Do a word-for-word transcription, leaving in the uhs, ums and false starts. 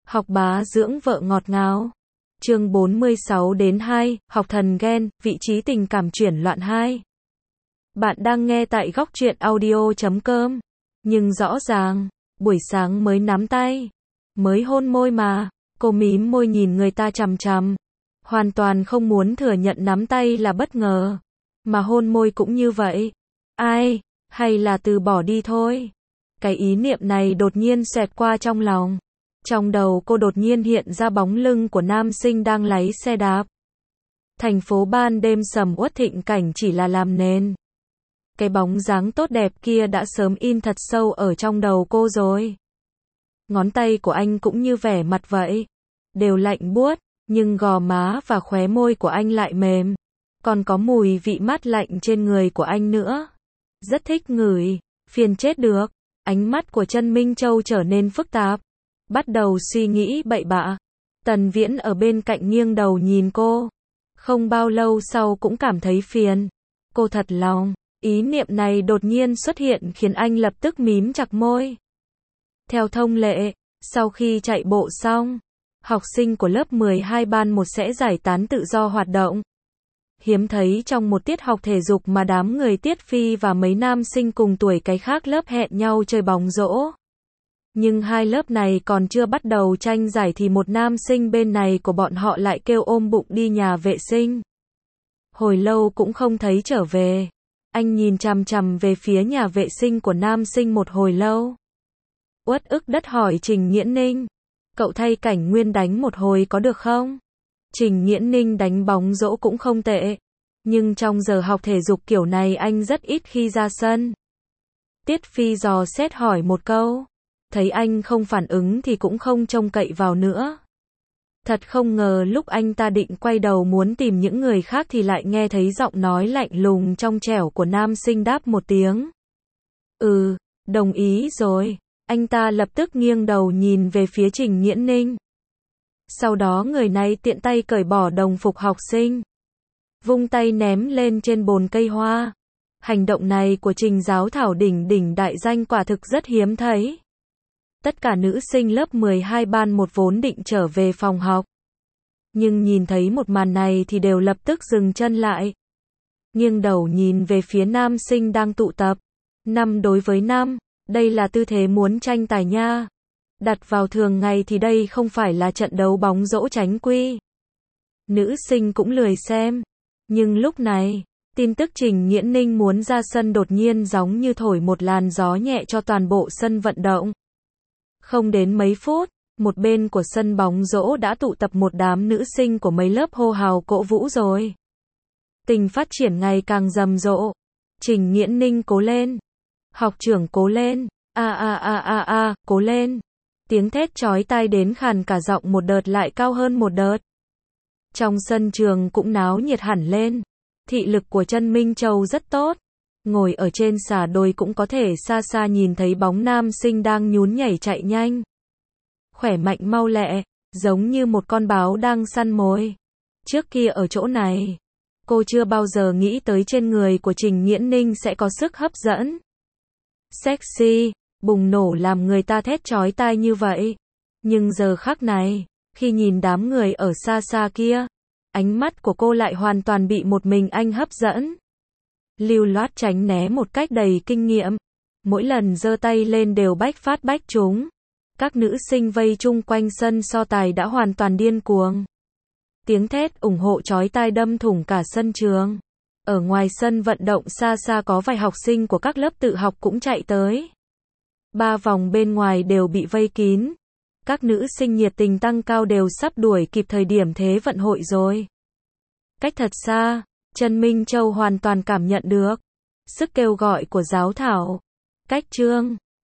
Học bá dưỡng vợ ngọt ngào. Chương bốn mươi sáu đến hai, học thần ghen, vị trí tình cảm chuyển loạn hai. Bạn đang nghe tại góc truyện audio chấm com. Nhưng rõ ràng, buổi sáng mới nắm tay, mới hôn môi mà, cô mím môi nhìn người ta chằm chằm. Hoàn toàn không muốn thừa nhận nắm tay là bất ngờ. Mà hôn môi cũng như vậy. Ai, hay là từ bỏ đi thôi. Cái ý niệm này đột nhiên xẹt qua trong lòng. Trong đầu cô đột nhiên hiện ra bóng lưng của nam sinh đang lái xe đạp. Thành phố ban đêm sầm uất thịnh cảnh chỉ là làm nền. Cái bóng dáng tốt đẹp kia đã sớm in thật sâu ở trong đầu cô rồi. Ngón tay của anh cũng như vẻ mặt vậy. Đều lạnh buốt, nhưng gò má và khóe môi của anh lại mềm. Còn có mùi vị mát lạnh trên người của anh nữa. Rất thích ngửi, phiền chết được. Ánh mắt của Chân Minh Châu trở nên phức tạp. Bắt đầu suy nghĩ bậy bạ. Tần Viễn ở bên cạnh nghiêng đầu nhìn cô. Không bao lâu sau cũng cảm thấy phiền. Cô thật lòng. Ý niệm này đột nhiên xuất hiện khiến anh lập tức mím chặt môi. Theo thông lệ, sau khi chạy bộ xong, học sinh của lớp mười hai ban một sẽ giải tán tự do hoạt động. Hiếm thấy trong một tiết học thể dục mà đám người Tiết Phi và mấy nam sinh cùng tuổi cái khác lớp hẹn nhau chơi bóng rổ. Nhưng hai lớp này còn chưa bắt đầu tranh giải thì một nam sinh bên này của bọn họ lại kêu ôm bụng đi nhà vệ sinh. Hồi lâu cũng không thấy trở về. Anh nhìn chằm chằm về phía nhà vệ sinh của nam sinh một hồi lâu. Uất ức đất hỏi Trình Nghiễn Ninh. Cậu thay Cảnh Nguyên đánh một hồi có được không? Trình Nghiễn Ninh đánh bóng rổ cũng không tệ. Nhưng trong giờ học thể dục kiểu này anh rất ít khi ra sân. Tiết Phi dò xét hỏi một câu. Thấy anh không phản ứng thì cũng không trông cậy vào nữa. Thật không ngờ lúc anh ta định quay đầu muốn tìm những người khác thì lại nghe thấy giọng nói lạnh lùng trong trẻo của nam sinh đáp một tiếng. Ừ, đồng ý rồi. Anh ta lập tức nghiêng đầu nhìn về phía Trình Nghiễn Ninh. Sau đó người này tiện tay cởi bỏ đồng phục học sinh. Vung tay ném lên trên bồn cây hoa. Hành động này của Trình Giáo Thảo đỉnh đỉnh đại danh quả thực rất hiếm thấy. Tất cả nữ sinh lớp mười hai ban một vốn định trở về phòng học. Nhưng nhìn thấy một màn này thì đều lập tức dừng chân lại. Nghiêng đầu nhìn về phía nam sinh đang tụ tập. Năm đối với năm, đây là tư thế muốn tranh tài nha. Đặt vào thường ngày thì đây không phải là trận đấu bóng rổ tránh quy. Nữ sinh cũng lười xem. Nhưng lúc này, tin tức Trình Nghiễn Ninh muốn ra sân đột nhiên giống như thổi một làn gió nhẹ cho toàn bộ sân vận động. Không đến mấy phút, một bên của sân bóng rổ đã tụ tập một đám nữ sinh của mấy lớp hô hào cổ vũ rồi. Tình phát triển ngày càng rầm rộ. Trình Nghiễn Ninh cố lên. Học trưởng cố lên. A a a a a, cố lên. Tiếng thét chói tai đến khàn cả giọng một đợt lại cao hơn một đợt. Trong sân trường cũng náo nhiệt hẳn lên. Thị lực của Chân Minh Châu rất tốt. Ngồi ở trên xà đồi cũng có thể xa xa nhìn thấy bóng nam sinh đang nhún nhảy chạy nhanh. Khỏe mạnh mau lẹ, giống như một con báo đang săn mồi. Trước kia ở chỗ này, cô chưa bao giờ nghĩ tới trên người của Trình Nghiễn Ninh sẽ có sức hấp dẫn. Sexy, bùng nổ làm người ta thét chói tai như vậy. Nhưng giờ khắc này, khi nhìn đám người ở xa xa kia, ánh mắt của cô lại hoàn toàn bị một mình anh hấp dẫn. Lưu loát tránh né một cách đầy kinh nghiệm. Mỗi lần giơ tay lên đều bách phát bách trúng. Các nữ sinh vây chung quanh sân so tài đã hoàn toàn điên cuồng. Tiếng thét ủng hộ chói tai đâm thủng cả sân trường. Ở ngoài sân vận động xa xa có vài học sinh của các lớp tự học cũng chạy tới. Ba vòng bên ngoài đều bị vây kín. Các nữ sinh nhiệt tình tăng cao đều sắp đuổi kịp thời điểm thế vận hội rồi. Cách thật xa, Chân Minh Châu hoàn toàn cảm nhận được sức kêu gọi của Giáo Thảo. Cách chương